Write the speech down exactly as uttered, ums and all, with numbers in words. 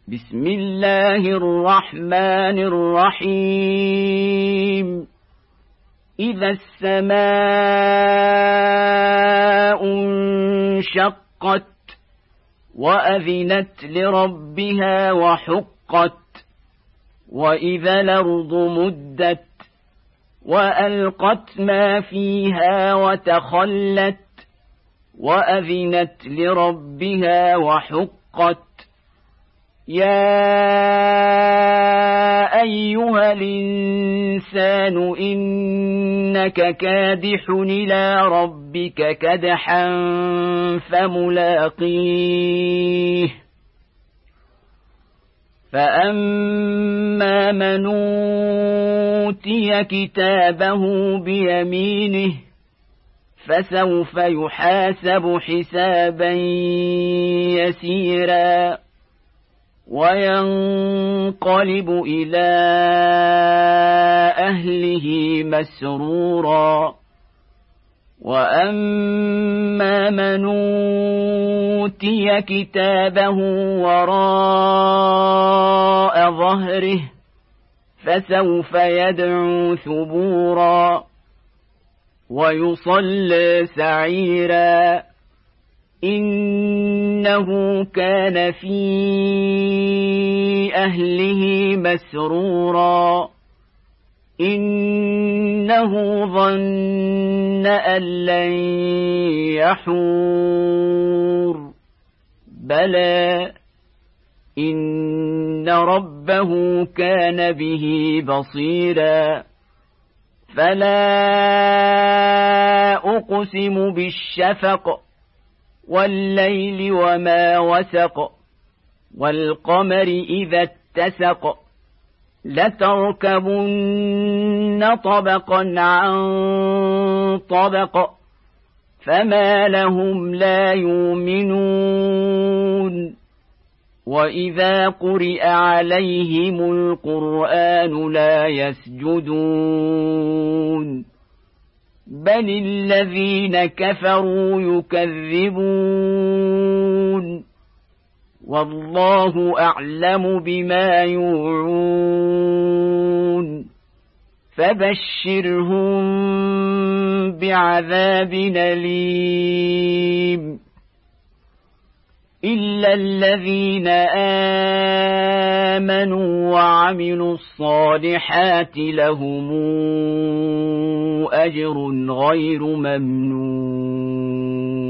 بسم الله الرحمن الرحيم إذا السماء انشقت وأذنت لربها وحقت وإذا الأرض مدت وألقت ما فيها وتخلت وأذنت لربها وحقت يا أيها الإنسان إنك كادح إلى ربك كدحا فملاقيه فأما من أوتي كتابه بيمينه فسوف يحاسب حسابا يسيرا وينقلب إلى أهله مسرورا وأما من أوتي كتابه وراء ظهره فسوف يدعو ثبورا ويصلى سعيرا إنه كان في أهله مسرورا إنه ظن أن لن يحور بلى إن ربه كان به بصيرا فلا أقسم بالشفق والليل وما وسق والقمر إذا اتسق لتركبن طبقا عن طبق فما لهم لا يؤمنون وإذا قرئ عليهم القرآن لا يسجدون بل الذين كفروا يكذبون والله أعلم بما يوعون فبشرهم بعذاب أليم إلا الذين آمنوا وعملوا الصالحات لهم أجر غير ممنون